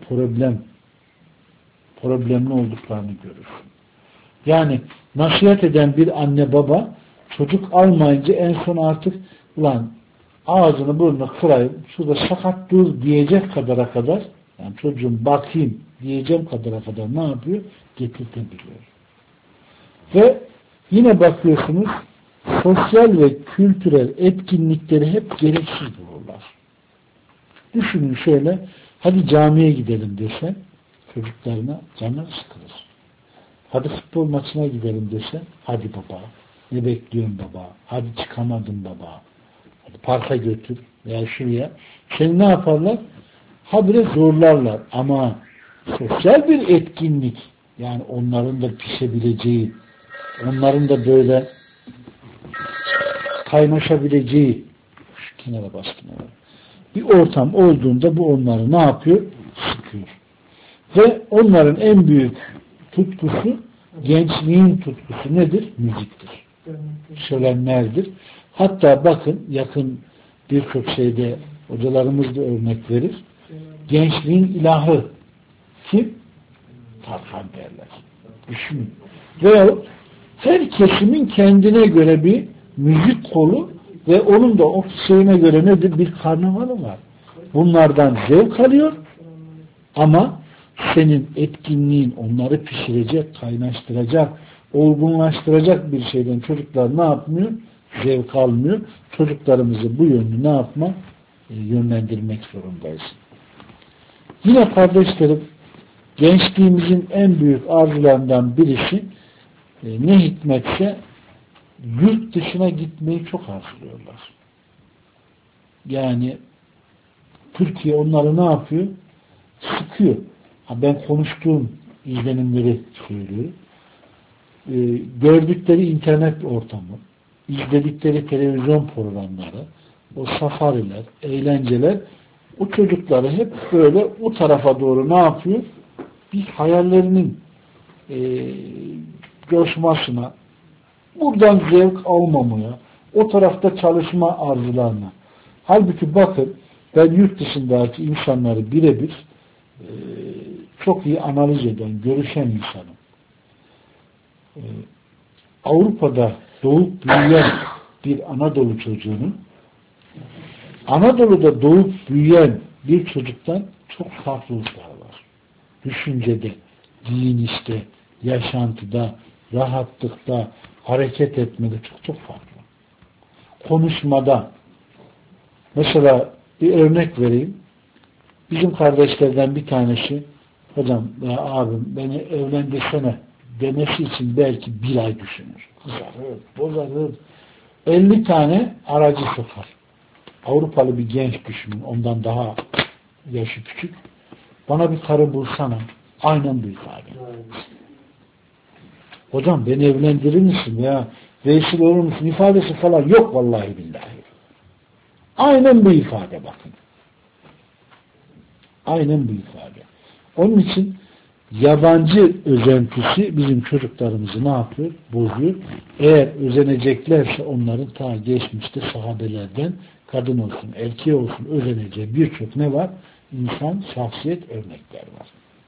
problemli olduklarını görürsün. Yani nasihat eden bir anne baba çocuk almayınca en son artık ulan ağzını burnunu kırayım, şurada sakat dur diyecek kadara kadar, yani çocuğum bakayım diyeceğim kadara kadar ne yapıyor? Getirtebiliyor. Ve yine bakıyorsunuz sosyal ve kültürel etkinlikleri hep gereksiz bulurlar. Düşünün şöyle, hadi camiye gidelim desen çocuklarına canları sıkılır. Hadi futbol maçına gidelim desen, hadi baba, ne bekliyorsun baba, hadi çıkamadım baba, hadi parka götür veya şuraya. Seni ne yaparlar? Habire zorlarlar ama sosyal bir etkinlik, yani onların da pişebileceği, onların da böyle kaynaşabileceği, şu kenara bastım bir ortam olduğunda bu onları ne yapıyor? Sıkıyor. Ve onların en büyük tutkusu, gençliğin tutkusu nedir? Müziktir. Şölenlerdir. Hatta bakın yakın birçok şeyde hocalarımız da örnek verir. Gençliğin ilahı kim? Tarkan derler. Düşünün. Veyahut her kesimin kendine göre bir müzik kolu ve onun da o şeyine göre nedir? Bir karnavalı var. Bunlardan zevk alıyor ama senin etkinliğin onları pişirecek, kaynaştıracak, olgunlaştıracak bir şeyden çocuklar ne yapmıyor? Zevk almıyor. Çocuklarımızı bu yönlü ne yapmak? Yönlendirmek zorundayız. Yine kardeşlerim, gençliğimizin en büyük arzularından birisi ne hikmetse yurt dışına gitmeyi çok arzuluyorlar. Yani Türkiye onları ne yapıyor? Sıkıyor. Ben konuştuğum izlenimleri söylüyorum. Gördükleri internet ortamı, izledikleri televizyon programları, o safariler, eğlenceler o çocukları hep böyle o tarafa doğru ne yapıyor? Bir hayallerinin coşmasına, buradan zevk almamaya, o tarafta çalışma arzularına. Halbuki bakın, ben yurt dışındaki insanları birebir çok iyi analiz eden, görüşen insanım. Avrupa'da doğup büyüyen bir Anadolu çocuğunun Anadolu'da doğup büyüyen bir çocuktan çok farklılıklar var. Düşüncede, giyinişte, yaşantıda, rahatlıkta, hareket etmede çok farklı. Konuşmada. Mesela bir örnek vereyim. Bizim kardeşlerden bir tanesi, hocam veya abim beni evlendirsene demesi için belki bir ay düşünür. Kızarır, bozarır. 50 tane aracı sokar. Avrupalı bir genç düşünün. Ondan daha yaşı küçük. Bana bir karı bulsana. Aynen büyük abi. hocam beni evlendirir misin veya vesile olur musun ifadesi falan yok vallahi billahi. Aynen bu ifade bakın. Aynen bu ifade. Onun için yabancı özentisi bizim çocuklarımızı ne yapıyor? Bozuyor. Eğer özeneceklerse onların ta geçmişte sahabelerden kadın olsun, erkeği olsun özeneceği birçok ne var? İnsan, şahsiyet örnekler var.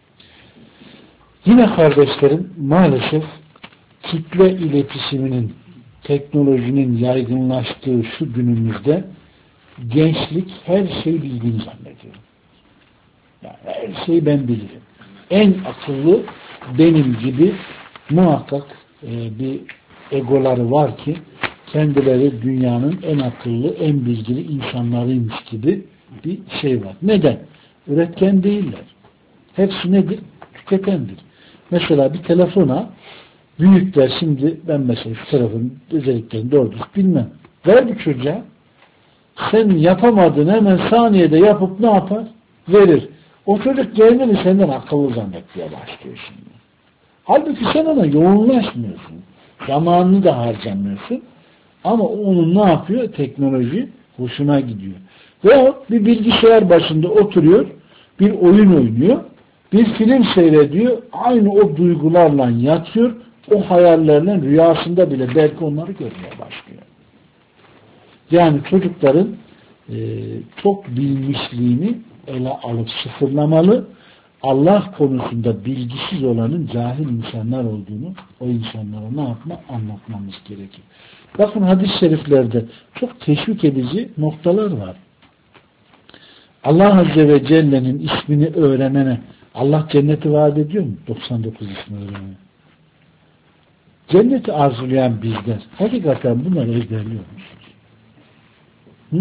Yine kardeşlerim maalesef kitle iletişiminin, teknolojinin yaygınlaştığı şu günümüzde gençlik her şeyi bildiğini zannediyor. Yani her şeyi ben bilirim. En akıllı benim gibi muhakkak bir egoları var ki kendileri dünyanın en akıllı, en bilgili insanlarıymış gibi bir şey var. Neden? Üretken değiller. Hepsi nedir? Tüketendir. Mesela bir telefona büyükler şimdi ben mesela şu telefonun özelliklerini doğru bilmem. Ver bir çocuğa. Sen yapamadığını hemen saniyede yapıp ne yapar? Verir. O çocuk kendini senden akıllı zannetmeye başlıyor şimdi. Halbuki sen ona yoğunlaşmıyorsun. Zamanını da harcamıyorsun. Ama onun ne yapıyor? Teknoloji hoşuna gidiyor. Veyahut bir bilgisayar başında oturuyor, bir oyun oynuyor, bir film seyrediyor, aynı o duygularla yatıyor, o hayallerle rüyasında bile belki onları görmeye başlıyor. Yani çocukların çok bilmişliğini ele alıp sıfırlamalı, Allah konusunda bilgisiz olanın cahil insanlar olduğunu o insanlara ne yapma? Anlatmamız gerekir. Bakın hadis-i şeriflerde çok teşvik edici noktalar var. Allah Azze ve Celle'nin ismini öğrenene Allah cenneti vaat ediyor mu? 99 ismi öğrenene. Cenneti arzulayan bizler hakikaten bunları ezberliyor musunuz? Hı?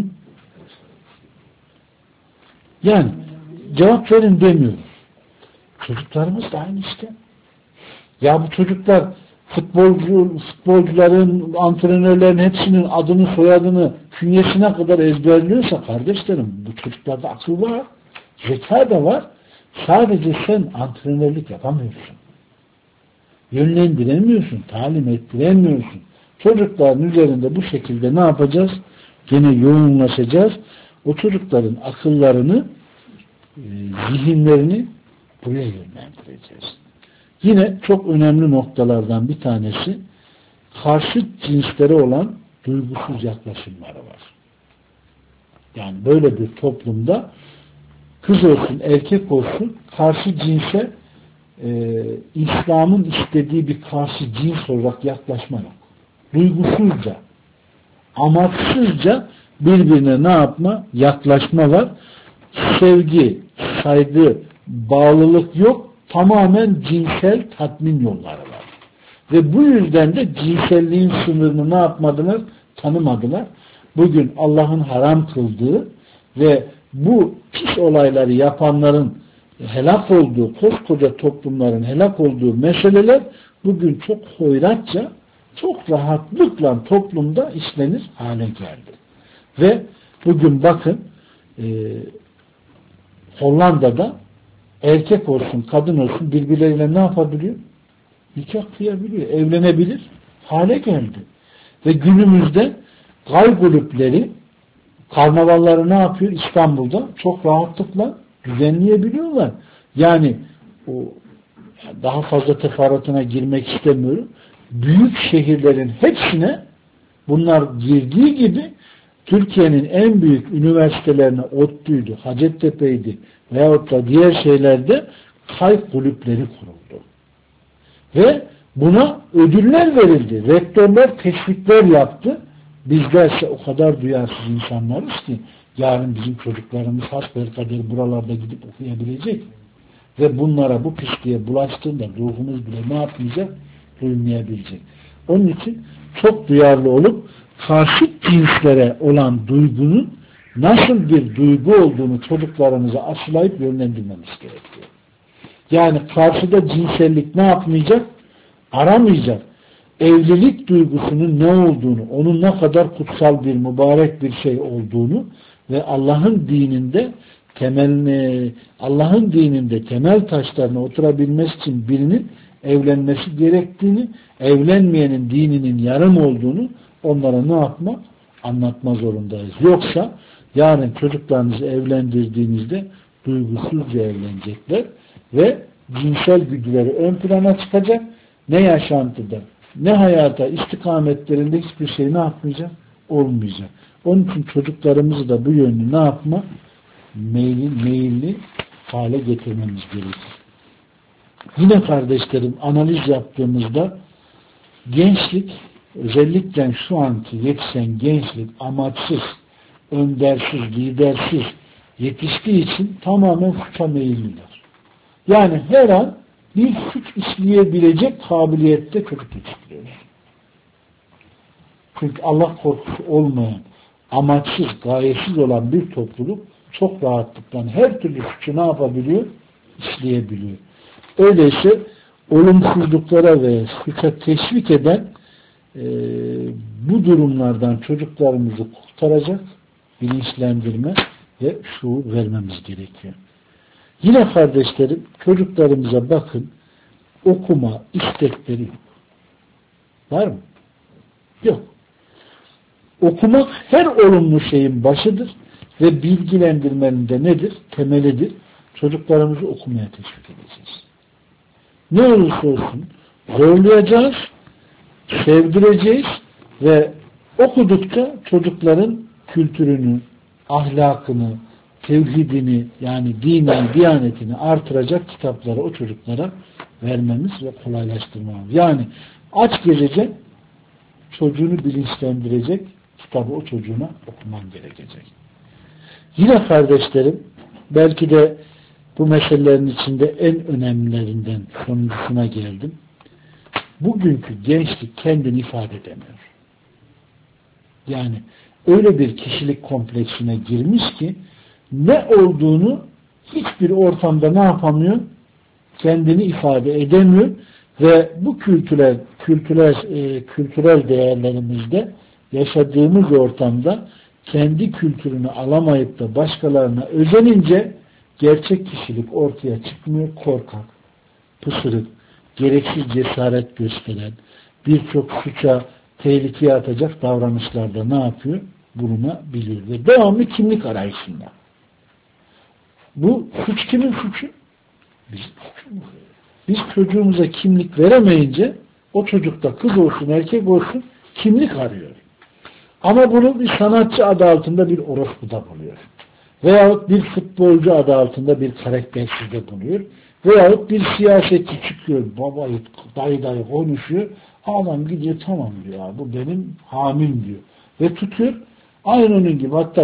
Yani cevap verin demiyorum. Çocuklarımız da aynı işte. Ya bu çocuklar futbolcuların, antrenörlerin hepsinin adını, soyadını, künyesine kadar ezberliyorsa kardeşlerim bu çocuklarda akıl var, zeka da var. Sadece sen antrenörlük yapamıyorsun. Yönlendiremiyorsun, talim ettiremiyorsun. Çocukların üzerinde bu şekilde ne yapacağız? Gene yoğunlaşacağız. O çocukların akıllarını, zihinlerini buraya yönlendireceğiz. Yine çok önemli noktalardan bir tanesi karşıt cinslere olan duygusuz yaklaşımları var. Yani böyle bir toplumda kız olsun, erkek olsun karşı cinse İslam'ın istediği bir karşı cins olarak yaklaşma yok. Duygusuzca, amaçsızca birbirine ne yapma? Yaklaşma var. Sevgi, saygı, bağlılık yok. Tamamen cinsel tatmin yolları var. Ve bu yüzden de cinselliğin sınırını ne yapmadılar? Tanımadılar. Bugün Allah'ın haram kıldığı ve bu pis olayları yapanların helak olduğu, koskoca toplumların helak olduğu meseleler bugün çok hoyratça, çok rahatlıkla toplumda işlenir hale geldi. Ve bugün bakın Hollanda'da erkek olsun, kadın olsun birbirleriyle ne yapabiliyor? Nikah kıyabiliyor, evlenebilir hale geldi. Ve günümüzde gay kulüpleri, karnavalları ne yapıyor? İstanbul'da çok rahatlıkla düzenleyebiliyorlar. Yani o daha fazla teferruatına girmek istemiyorum. Büyük şehirlerin hepsine bunlar girdiği gibi Türkiye'nin en büyük üniversitelerine ODTÜ'ydü, Hacettepe'ydi veyahut da diğer şeylerde kay kulüpleri kuruldu. Ve buna ödüller verildi. Rektörler teşvikler yaptı. Bizlerse o kadar duyarsız insanlarız ki yarın bizim çocuklarımız hasbelkader buralarda gidip okuyabilecek. Ve bunlara bu pisliğe bulaştığında ruhumuz bile ne yapmayacak? Duymayabilecek. Onun için çok duyarlı olup karşıt cinslere olan duygunun nasıl bir duygu olduğunu çocuklarımıza aşılayıp yönlendirmemiz gerekiyor. Yani karşıda cinsellik ne yapmayacak? Aramayacak. Evlilik duygusunun ne olduğunu, onun ne kadar kutsal bir, mübarek bir şey olduğunu ve Allah'ın dininde temel taşlarına oturabilmesi için birinin evlenmesi gerektiğini, evlenmeyenin dininin yarım olduğunu onlara ne yapma? Anlatma zorundayız. Yoksa yarın çocuklarınızı evlendirdiğinizde duygusuzca evlenecekler ve cinsel güdüleri ön plana çıkacak. Ne yaşantıda, ne hayata, istikametlerinde hiçbir şey ne yapmayacak? Olmayacak. Onun için çocuklarımızı da bu yönlü ne yapma? Meyilli hale getirmemiz gerekir. Yine kardeşlerim analiz yaptığımızda gençlik, özellikle şu anki yetişen gençlik amaçsız, öndersiz, lidersiz yetiştiği için tamamen suça meyilliler. Yani her an bir suç işleyebilecek kabiliyette çocuk yetiştiriyoruz. Çünkü Allah korkusu olmayan, amaçsız, gayesiz olan bir topluluk çok rahatlıkla her türlü suçu ne yapabiliyor? İşleyebiliyor. Öyleyse olumsuzluklara ve suça teşvik eden bu durumlardan çocuklarımızı kurtaracak bilinçlendirme ve şuur vermemiz gerekiyor. Yine kardeşlerim çocuklarımıza bakın, okuma istekleri yok. Var mı? Yok. Okumak her olumlu şeyin başıdır ve bilgilendirmenin de nedir? Temelidir. Çocuklarımızı okumaya teşvik edeceğiz. Ne olursa olsun zorlayacağız, sevdireceğiz ve okudukça çocukların kültürünü, ahlakını, tevhidini yani dini, diyanetini artıracak kitapları o çocuklara vermemiz ve kolaylaştırmamız. Yani aç gezecek, çocuğunu bilinçlendirecek kitabı o çocuğuna okuman gerekecek. Yine kardeşlerim belki de bu meselelerin içinde en önemlilerinden sonuncusuna geldim. Bugünkü gençlik kendini ifade edemiyor. Yani öyle bir kişilik kompleksine girmiş ki ne olduğunu hiçbir ortamda ne yapamıyor? Kendini ifade edemiyor ve bu kültürel değerlerimizde yaşadığımız ortamda kendi kültürünü alamayıp da başkalarına özenince gerçek kişilik ortaya çıkmıyor. Korkak, pısırık, gereksiz cesaret gösteren, birçok suça, tehlikeye atacak davranışlarda ne yapıyor? Bulunabiliyor. Ve devamlı kimlik arayışında. Bu suç kimin suçu? Bizim suçumuz. Biz çocuğumuza kimlik veremeyince o çocukta kız olsun erkek olsun kimlik arıyor. Ama bunu bir sanatçı adı altında bir orospuda buluyor. Veyahut bir futbolcu adı altında bir karaktersizde buluyor. Veyahut bir siyasetçi çıkıyor, babayı dayı konuşuyor. Adam gidiyor tamam diyor ya, bu benim hamim diyor. Ve tutuyor. Aynı onun gibi. Hatta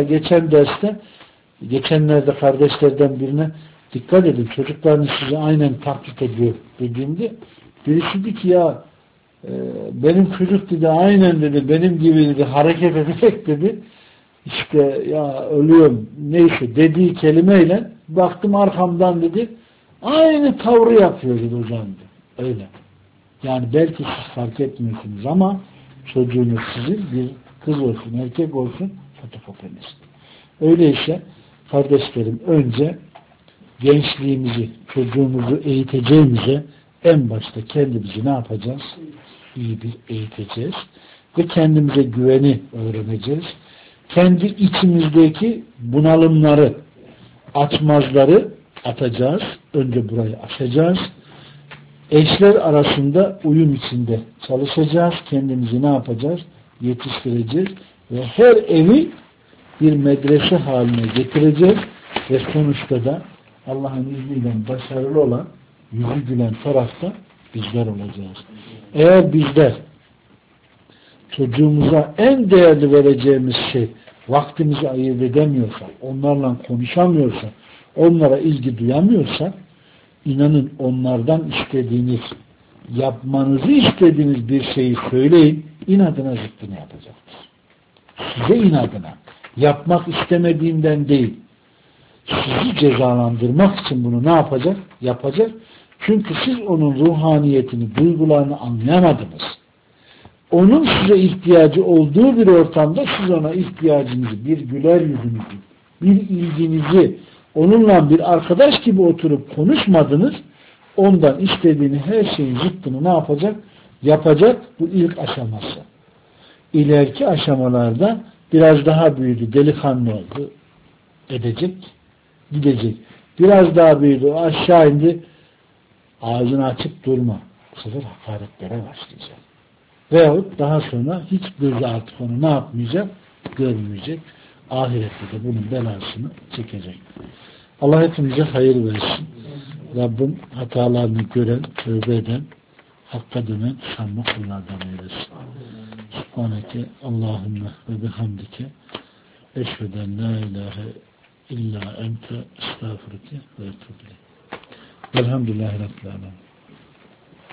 geçenlerde kardeşlerden birine dikkat edin çocuklarınız sizi aynen taklit ediyor dediğimde birisi dedi ki ya benim çocuk dedi aynen dedi benim gibi dedi hareket ederek dedi işte ya ölüyorum neyse dediği kelimeyle baktım arkamdan dedi aynı tavrı yapıyor dedi hocam dedi. Öyle. Yani belki siz fark etmiyorsunuz ama çocuğunuz sizin bir kız olsun erkek olsun fotokopiniz. Öyleyse kardeşlerim önce gençliğimizi, çocuğumuzu eğiteceğimize en başta kendimizi ne yapacağız? İyi bir eğiteceğiz. Ve kendimize güveni öğreneceğiz. Kendi içimizdeki bunalımları, açmazları atacağız. Önce burayı aşacağız. Eşler arasında uyum içinde çalışacağız. Kendimizi ne yapacağız? Yetiştireceğiz. Ve her evi bir medrese haline getireceğiz. Ve sonuçta da Allah'ın izniyle başarılı olan, yüzü gülen tarafta bizler olacağız. Eğer bizler çocuğumuza en değerli vereceğimiz şey vaktimizi ayırt edemiyorsak, onlarla konuşamıyorsak, onlara ilgi duyamıyorsak, inanın onlardan istediğiniz, yapmanızı istediğiniz bir şeyi söyleyin, inadına zıttını yapacaktır. Size inadına, yapmak istemediğinden değil, sizi cezalandırmak için bunu ne yapacak? Yapacak. Çünkü siz onun ruhaniyetini, duygularını anlayamadınız. Onun size ihtiyacı olduğu bir ortamda siz ona ihtiyacınızı, bir güler yüzünüzü, bir ilginizi, onunla bir arkadaş gibi oturup konuşmadınız. Ondan istediğini her şeyin zıttını ne yapacak? Yapacak, bu ilk aşaması. İleriki aşamalarda biraz daha büyüdü, delikanlı oldu. Edecek, gidecek. Biraz daha büyüdü, aşağı indi. Ağzını açıp durma. Bu sefer hakaretlere başlayacak. Veyahut daha sonra hiç gözü artık onu ne yapmayacak? Görmeyecek. Ahirette de bunun belasını çekecek. Allah hepimize hayır versin. Rabbim hatalarını gören, tövbe eden, hakka dönen sanma kullardan eylesin. Subhaneke Allahümme ve bihamdike eşveden la ilahe illa ente estağfurike ve etûbü ileyk. Velhamdülillahi Rabbil alemin.